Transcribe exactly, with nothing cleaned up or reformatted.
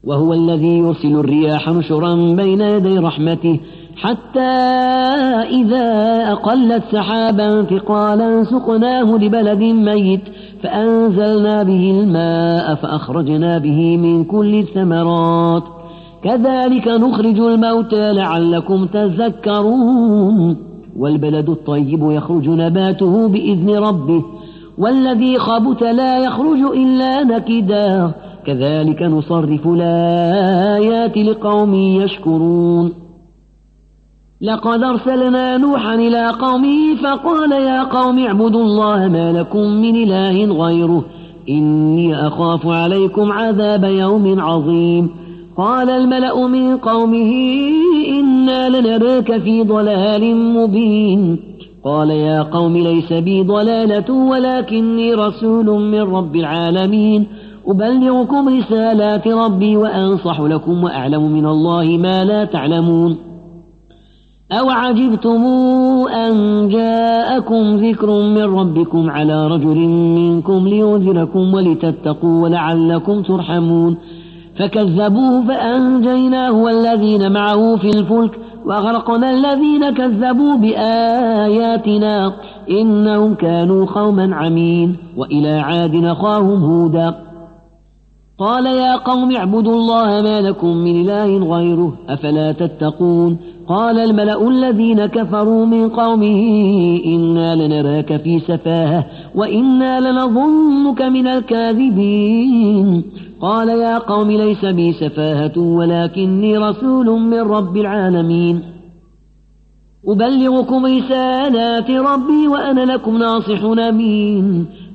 وهو الذي يرسل الرياح نشرا بين يدي رحمته حتى إذا أقلت سحابا ثقالا سقناه لبلد ميت فأنزلنا به الماء فأخرجنا به من كل الثمرات كذلك نخرج الموتى لعلكم تذكرون والبلد الطيب يخرج نباته بإذن ربه والذي خبث لا يخرج إلا نكدا كذلك نصرف الآيات لقوم يشكرون لقد أرسلنا نوحا إلى قومه فقال يا قوم اعبدوا الله ما لكم من إله غيره إني أخاف عليكم عذاب يوم عظيم قال الملأ من قومه إنا لنراك في ضلال مبين قال يا قوم ليس بي ضلالة ولكني رسول من رب العالمين أبلغكم رسالات ربي وأنصح لكم وأعلم من الله ما لا تعلمون أو عجبتم أن جاءكم ذكر من ربكم على رجل منكم لينذركم ولتتقوا ولعلكم ترحمون فكذبوه فأنجيناه والذين معه في الفلك وأغرقنا الذين كذبوا بآياتنا إنهم كانوا قوما عمين وإلى عاد أخاهم هودا قال يا قوم اعبدوا الله ما لكم من إله غيره أفلا تتقون قال الملأ الذين كفروا من قومه إنا لنراك في سفاهة وإنا لنظنك من الكاذبين قال يا قوم ليس بي سفاهة ولكني رسول من رب العالمين أبلغكم رسالات ربي وأنا لكم ناصح أمين